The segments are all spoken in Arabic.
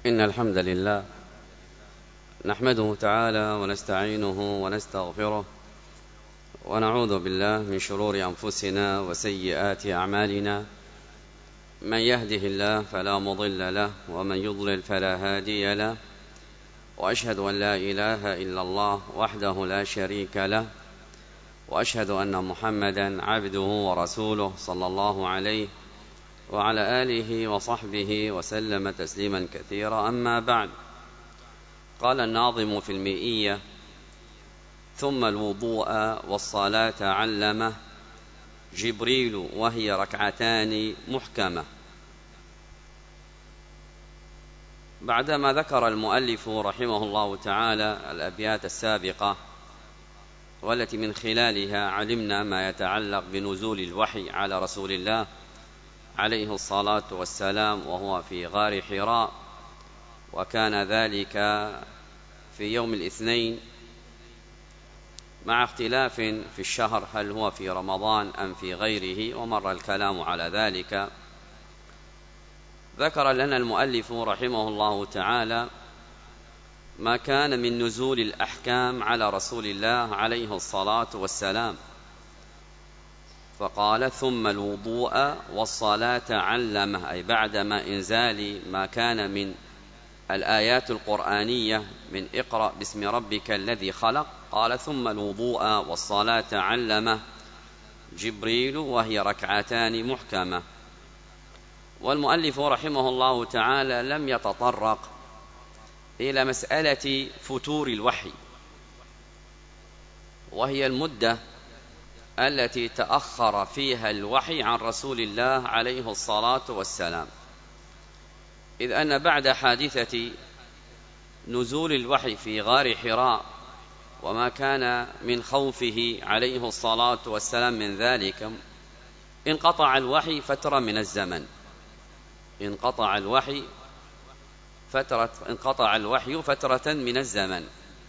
إن الحمد لله نحمده تعالى ونستعينه ونستغفره ونعوذ بالله من شرور أنفسنا وسيئات أعمالنا. من يهده الله فلا مضل له ومن يضلل فلا هادي له، وأشهد أن لا إله إلا الله وحده لا شريك له، وأشهد أن محمدا عبده ورسوله صلى الله عليه وعلى آله وصحبه وسلم تسليما كثيرا. أما بعد، قال الناظم في المئية: ثم الوضوء والصلاة علمه جبريل وهي ركعتان محكمة. بعدما ذكر المؤلف رحمه الله تعالى الأبيات السابقة والتي من خلالها علمنا ما يتعلق بنزول الوحي على رسول الله عليه الصلاة والسلام وهو في غار حراء، وكان ذلك في يوم الاثنين، مع اختلاف في الشهر هل هو في رمضان أم في غيره، ومر الكلام على ذلك. ذكر لنا المؤلف رحمه الله تعالى ما كان من نزول الأحكام على رسول الله عليه الصلاة والسلام، فقال: ثم الوضوء والصلاة علمه، أي بعدما إنزال ما كان من الآيات القرآنية من اقرأ باسم ربك الذي خلق، قال: ثم الوضوء والصلاة علمه جبريل وهي ركعتان محكمة. والمؤلف رحمه الله تعالى لم يتطرق إلى مسألة فتور الوحي، وهي المدة التي تأخر فيها الوحي عن رسول الله عليه الصلاة والسلام، إذ أن بعد حادثة نزول الوحي في غار حراء وما كان من خوفه عليه الصلاة والسلام من ذلك، انقطع الوحي فترة من الزمن، انقطع الوحي فترة من الزمن،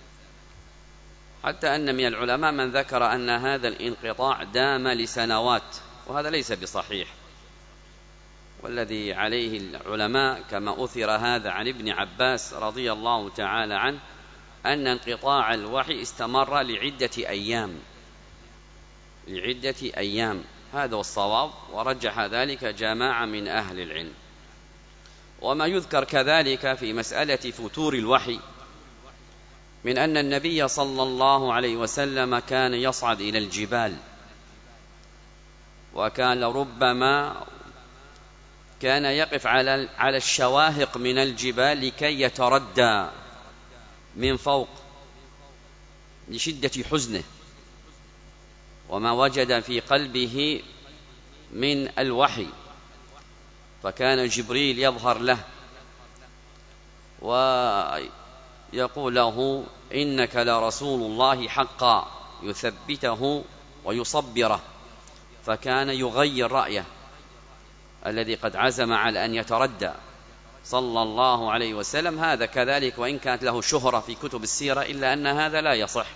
حتى أن من العلماء من ذكر أن هذا الانقطاع دام لسنوات، وهذا ليس بصحيح. والذي عليه العلماء كما أثر هذا عن ابن عباس رضي الله تعالى عنه أن انقطاع الوحي استمر لعدة أيام، هذا هو الصواب، ورجح ذلك جماعة من أهل العلم. وما يذكر كذلك في مسألة فتور الوحي من أن النبي صلى الله عليه وسلم كان يصعد إلى الجبال، وكان ربما كان يقف على الشواهق من الجبال لكي يتردى من فوق لشدة حزنه وما وجد في قلبه من الوحي، فكان جبريل يظهر له ويقول له: إنك لرسول الله حقا، يثبته ويصبره، فكان يغير رأيه الذي قد عزم على أن يتردى صلى الله عليه وسلم. هذا كذلك وإن كانت له شهرة في كتب السيرة، إلا أن هذا لا يصح.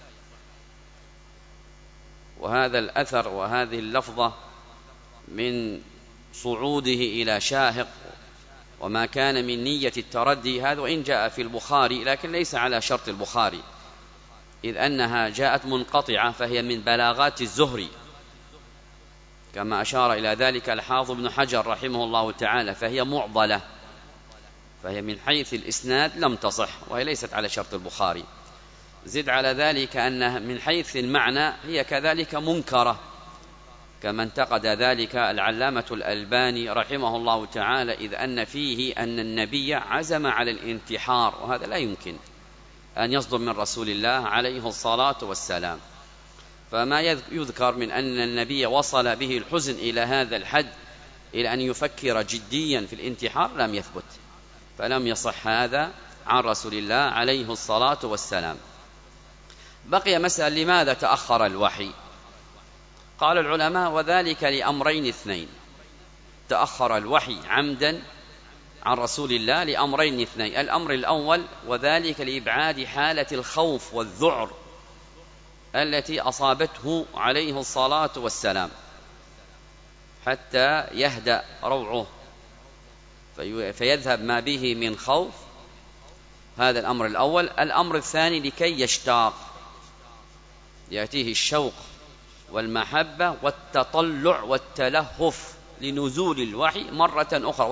وهذا الأثر وهذه اللفظة من صعوده إلى شاهق وما كان من نية التردي، هذا وإن جاء في البخاري لكن ليس على شرط البخاري، إذ أنها جاءت منقطعة، فهي من بلاغات الزهري كما أشار إلى ذلك الحافظ ابن حجر رحمه الله تعالى، فهي معضلة، فهي من حيث الإسناد لم تصح، وهي ليست على شرط البخاري. زد على ذلك أنها من حيث المعنى هي كذلك منكرة، كما انتقد ذلك العلامة الألباني رحمه الله تعالى، إذ أن فيه أن النبي عزم على الانتحار، وهذا لا يمكن أن يصدر من رسول الله عليه الصلاة والسلام. فما يذكر من أن النبي وصل به الحزن إلى هذا الحد، إلى أن يفكر جديا في الانتحار، لم يثبت، فلم يصح هذا عن رسول الله عليه الصلاة والسلام. بقي مسألة: لماذا تأخر الوحي؟ قال العلماء: وذلك لأمرين اثنين، تأخر الوحي عمدا عن رسول الله لأمرين اثنين. الأمر الأول: وذلك لإبعاد حالة الخوف والذعر التي أصابته عليه الصلاة والسلام، حتى يهدأ روعه فيذهب ما به من خوف. هذا الأمر الأول. الأمر الثاني لكي يشتاق، يأتيه الشوق والمحبة والتطلع والتلهف لنزول الوحي مرة أخرى.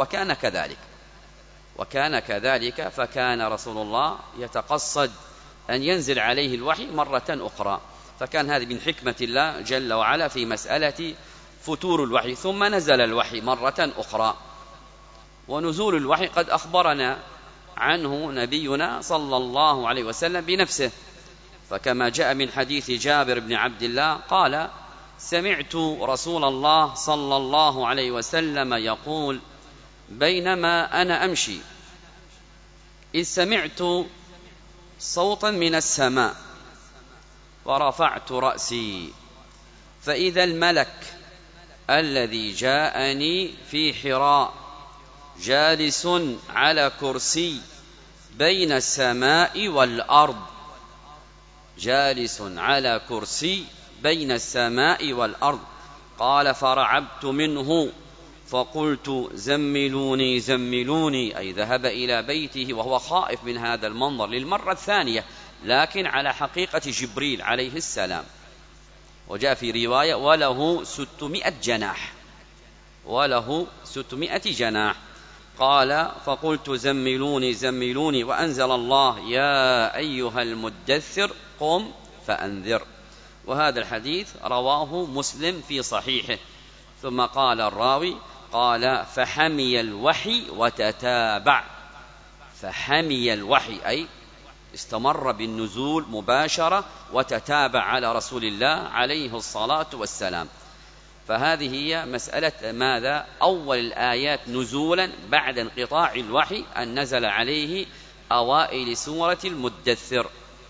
وكان كذلك فكان رسول الله يتقصد أن ينزل عليه الوحي مرة أخرى. فكان هذه من حكمة الله جل وعلا في مسألة فتور الوحي. ثم نزل الوحي مرة أخرى. ونزول الوحي قد أخبرنا عنه نبينا صلى الله عليه وسلم بنفسه، فكما جاء من حديث جابر بن عبد الله قال: سمعت رسول الله صلى الله عليه وسلم يقول: بينما أنا أمشي إذ سمعت صوتا من السماء ورفعت رأسي فإذا الملك الذي جاءني في حراء جالس على كرسي بين السماء والأرض، جالس على كرسي بين السماء والأرض. قال: فرعبت منه فقلت: زملوني زملوني، أي ذهب إلى بيته وهو خائف من هذا المنظر للمرة الثانية، لكن على حقيقة جبريل عليه السلام. وجاء في رواية: وله 600 جناح، وله 600 جناح. قال: فقلت: زملوني زملوني، وأنزل الله: يا أيها المدثر قم فأنذر. وهذا الحديث رواه مسلم في صحيحه. ثم قال الراوي: قال: فحمي الوحي وتتابع. فحمي الوحي أي استمر بالنزول مباشرة وتتابع على رسول الله عليه الصلاة والسلام. فهذه هي مسألة ماذا؟ أول الآيات نزولا بعد انقطاع الوحي أن نزل عليه أوائل سورة المدثر.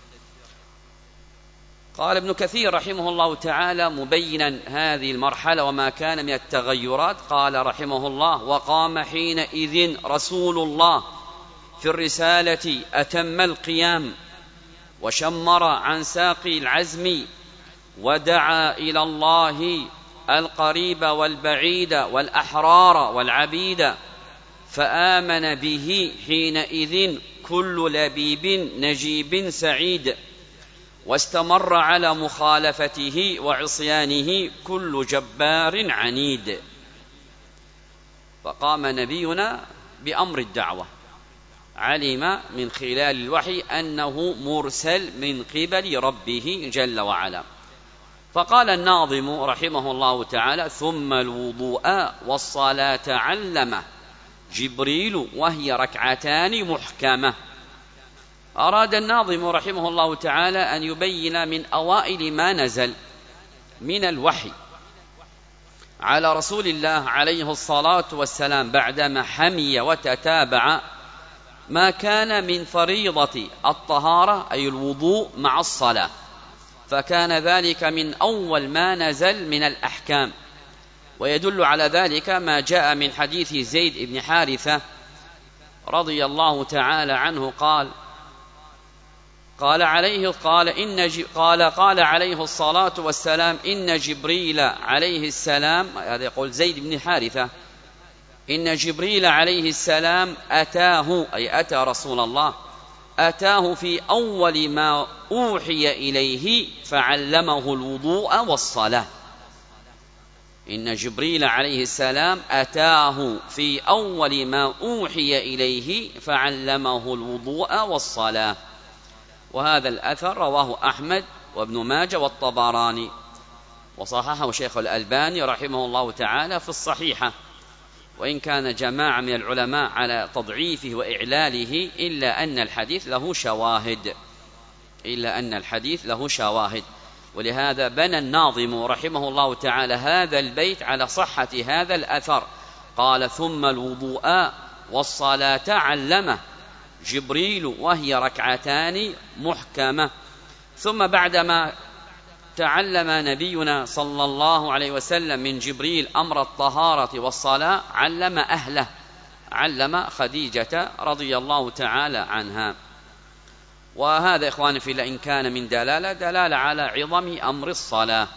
قال ابن كثير رحمه الله تعالى مبينا هذه المرحلة وما كان من التغيرات، قال رحمه الله: وقام حينئذ رسول الله في الرسالة أتم القيام، وشمر عن ساق العزم، ودعا إلى الله القريب والبعيد والأحرار والعبيد، فآمن به حينئذ كل لبيب نجيب سعيد، واستمر على مخالفته وعصيانه كل جبار عنيد. فقام نبينا بأمر الدعوة، علم من خلال الوحي أنه مرسل من قبل ربه جل وعلا. فقال الناظم رحمه الله تعالى: ثم الوضوء والصلاة علمه جبريل وهي ركعتان محكمة. أراد الناظم رحمه الله تعالى أن يبين من أوائل ما نزل من الوحي على رسول الله عليه الصلاة والسلام بعدما حمي وتتابع ما كان من فريضة الطهارة أي الوضوء مع الصلاة، فكان ذلك من أول ما نزل من الأحكام. ويدل على ذلك ما جاء من حديث زيد بن حارثة رضي الله تعالى عنه قال عليه الصلاة والسلام: إن جبريل عليه السلام، هذا يقول زيد بن حارثة، إن جبريل عليه السلام أتاه، أي أتى رسول الله، أتاه في أول ما أوحي إليه فعلمه الوضوء والصلاة. إن جبريل عليه السلام أتاه في أول ما أوحي إليه فعلمه الوضوء والصلاة. وهذا الأثر رواه أحمد وابن ماجه والطبراني، وصححه شيخ الألباني رحمه الله تعالى في الصحيحة، وإن كان جماعة من العلماء على تضعيفه وإعلاله إلا أن الحديث له شواهد. ولهذا بنى الناظم رحمه الله تعالى هذا البيت على صحة هذا الأثر. قال: ثم الوضوء والصلاة علمه جبريل وهي ركعتان محكمة. ثم بعدما تعلم نبينا صلى الله عليه وسلم من جبريل أمر الطهارة والصلاة علم أهله، علم خديجة رضي الله تعالى عنها. وهذا إخواني في الله إن كان من دلالة على عظم أمر الصلاة،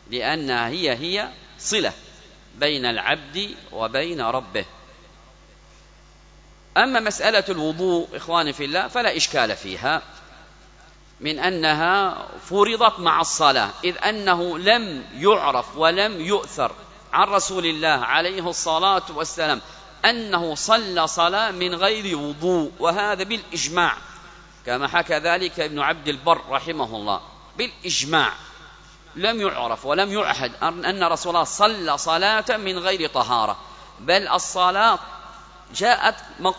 لأنها هي صلة بين العبد وبين ربه. أما مسألة الوضوء إخواني في الله فلا إشكال فيها، من أنها فرضت مع الصلاة، إذ أنه لم يعرف ولم يؤثر عن رسول الله عليه الصلاة والسلام أنه صلى صلاة من غير وضوء، وهذا بالإجماع، كما حكى ذلك ابن عبد البر رحمه الله، بالإجماع لم يعرف ولم يعهد أن رسول الله صلى صلاة من غير طهارة، بل الصلاة جاءت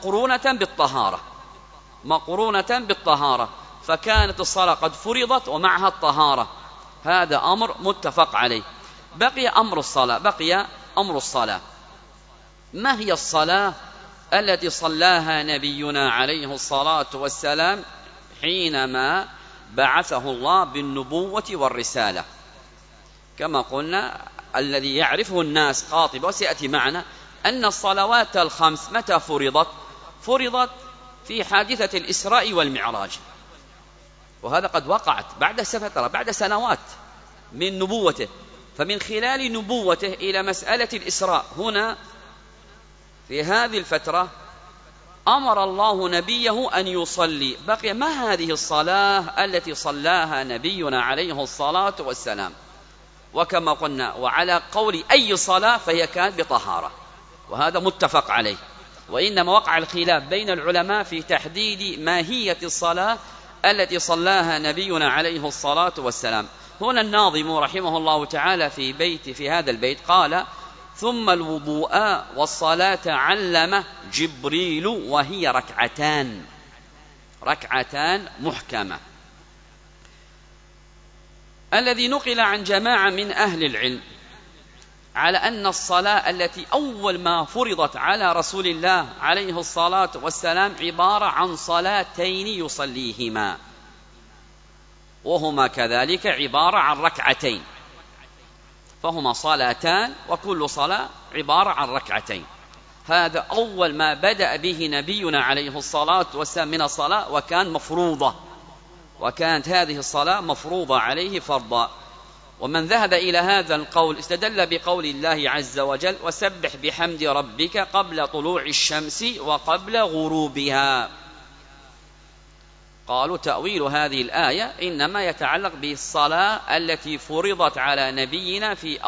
مقرونة بالطهارة، فكانت الصلاة قد فرضت ومعها الطهارة، هذا أمر متفق عليه. بقي أمر الصلاة. ما هي الصلاة التي صلاها نبينا عليه الصلاة والسلام حينما بعثه الله بالنبوة والرسالة؟ كما قلنا الذي يعرفه الناس قاطبة، وسيأتي معنا أن الصلوات الخمس متى فرضت في حادثة الإسراء والمعراج، وهذا قد وقعت بعد سنوات من نبوته، فمن خلال نبوته إلى مسألة الإسراء هنا في هذه الفترة أمر الله نبيه أن يصلي. بقي ما هذه الصلاة التي صلاها نبينا عليه الصلاة والسلام؟ وكما قلنا وعلى قول أي صلاة فهي كانت بطهارة، وهذا متفق عليه، وإنما وقع الخلاف بين العلماء في تحديد ماهية الصلاة التي صلاها نبينا عليه الصلاة والسلام. هنا الناظم رحمه الله تعالى في هذا البيت قال: ثم الوضوء والصلاة علم جبريل وهي ركعتان محكمة. الذي نقل عن جماعة من أهل العلم على أن الصلاة التي أول ما فرضت على رسول الله عليه الصلاة والسلام عبارة عن صلاتين يصليهما، وهما كذلك عبارة عن ركعتين، فهما صلاتان وكل صلاة عبارة عن ركعتين. هذا أول ما بدأ به نبينا عليه الصلاة والسلام من الصلاة، وكانت هذه الصلاة مفروضة عليه فرضا. ومن ذهب إلى هذا القول استدل بقول الله عز وجل: وسبح بحمد ربك قبل طلوع الشمس وقبل غروبها. قالوا تأويل هذه الآية إنما يتعلق بالصلاة التي فرضت على نبينا في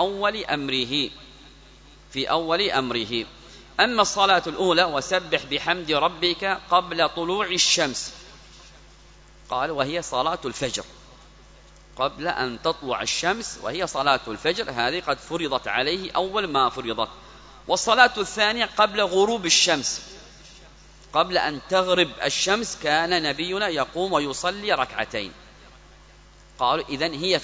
أول أمره. أما الصلاة الأولى وسبح بحمد ربك قبل طلوع الشمس، قال وهي صلاة الفجر، قبل أن تطلع الشمس، وهي صلاة الفجر، هذه قد فرضت عليه أول ما فرضت. والصلاة الثانية قبل غروب الشمس، قبل أن تغرب الشمس كان نبينا يقوم ويصلي ركعتين. قالوا إذن هي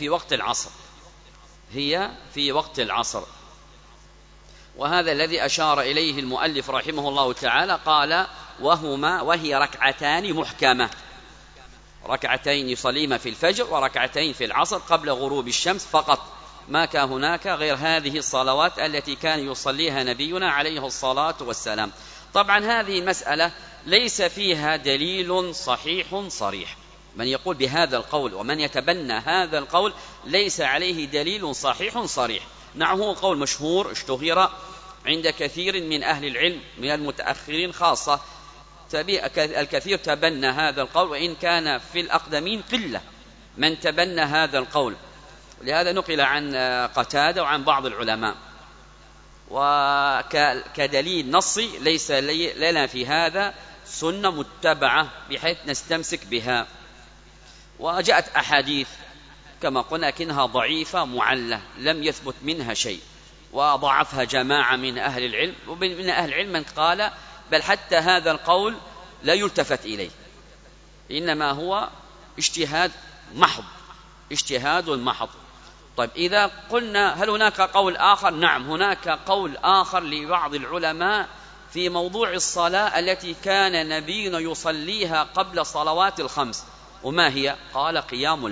في وقت العصر، وهذا الذي أشار إليه المؤلف رحمه الله تعالى، قال وهي ركعتان محكمة، ركعتين يصليهما في الفجر وركعتين في العصر قبل غروب الشمس فقط، ما كان هناك غير هذه الصلوات التي كان يصليها نبينا عليه الصلاة والسلام. طبعا هذه المسألة ليس فيها دليل صريح، من يقول بهذا القول ومن يتبنى هذا القول ليس عليه دليل صريح. نعم، هو قول مشهور اشتهر عند كثير من أهل العلم من المتأخرين خاصة، الكثير تبنى هذا القول، وإن كان في الأقدمين قلة من تبنى هذا القول، لهذا نقل عن قتادة وعن بعض العلماء. وكدليل نصي ليس لنا في هذا سنة متبعة بحيث نستمسك بها. وجاءت أحاديث كما قلنا لكنها ضعيفة معلة، لم يثبت منها شيء، وضعفها جماعة من أهل العلم، ومن أهل العلم من قال بل حتى هذا القول لا يلتفت إليه، إنما هو اجتهاد محض. طيب إذا قلنا هل هناك قول آخر؟ نعم، هناك قول آخر لبعض العلماء في موضوع الصلاة التي كان نبينا يصليها قبل صلوات الخمس، وما هي؟ قال قيام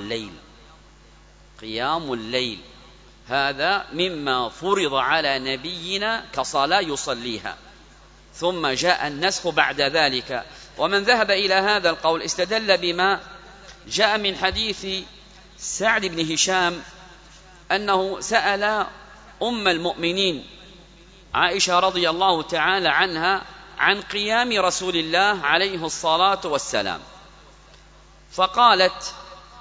الليل، هذا مما فرض على نبينا كصلاة يصليها، ثم جاء النسخ بعد ذلك. ومن ذهب إلى هذا القول استدل بما جاء من حديث سعد بن هشام أنه سأل أم المؤمنين عائشة رضي الله تعالى عنها عن قيام رسول الله عليه الصلاة والسلام، فقالت: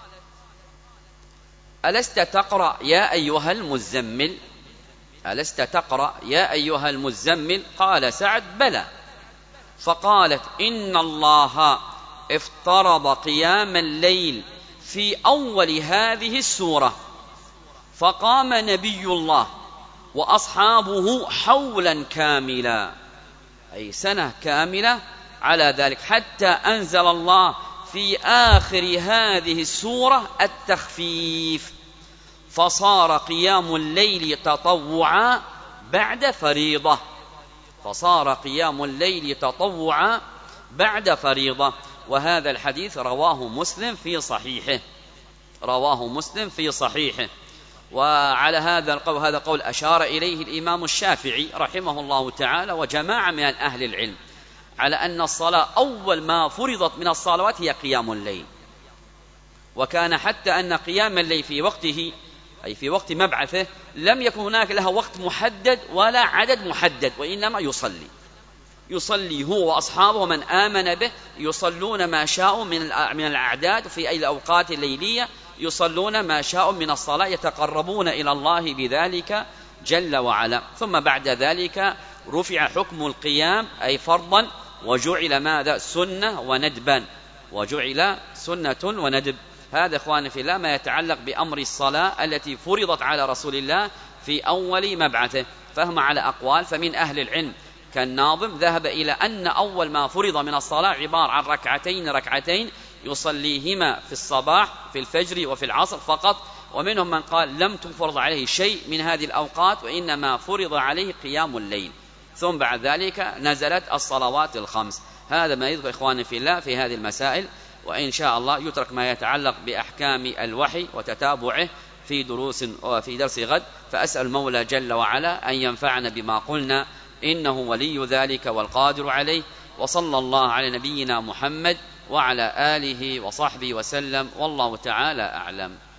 ألست تقرأ يا أيها المزمل؟ ألست تقرأ يا أيها المزمل؟ قال سعد: بلى. فقالت: إن الله افترض قيام الليل في أول هذه السورة، فقام نبي الله وأصحابه حولا كاملا، أي سنة كاملة على ذلك، حتى أنزل الله في آخر هذه السورة التخفيف، فصار قيام الليل تطوعا بعد فريضة، فصار قيام الليل تطوعا بعد فريضة. وهذا الحديث رواه مسلم في صحيحه، رواه مسلم في صحيحه. وعلى هذا القول، هذا قول أشار إليه الإمام الشافعي رحمه الله تعالى وجماعة من أهل العلم، على أن الصلاة أول ما فرضت من الصلوات هي قيام الليل، وكان حتى أن قيام الليل في وقته، أي في وقت مبعثه، لم يكن هناك لها وقت محدد ولا عدد محدد، وإنما يصلي هو وأصحابه ومن آمن به، يصلون ما شاءوا من الأعداد في أي الأوقات الليلية، يصلون ما شاءوا من الصلاة، يتقربون إلى الله بذلك جل وعلا. ثم بعد ذلك رفع حكم القيام أي فرضا، وجعل ماذا؟ سنة وندبا، وجعل سنة وندب. هذا إخواني في الله ما يتعلق بأمر الصلاة التي فرضت على رسول الله في أول مبعثه. فهم على أقوال، فمن أهل العلم كالناظم ذهب إلى أن أول ما فرض من الصلاة عبارة عن ركعتين يصليهما في الصباح في الفجر وفي العصر فقط، ومنهم من قال لم تفرض عليه شيء من هذه الأوقات، وإنما فرض عليه قيام الليل، ثم بعد ذلك نزلت الصلوات الخمس. هذا ما يذكر إخواني في الله في هذه المسائل، وإن شاء الله يترك ما يتعلق بأحكام الوحي وتتابعه في درس غد. فأسأل المولى جل وعلا أن ينفعنا بما قلنا، إنه ولي ذلك والقادر عليه. وصلى الله على نبينا محمد وعلى آله وصحبه وسلم، والله تعالى أعلم.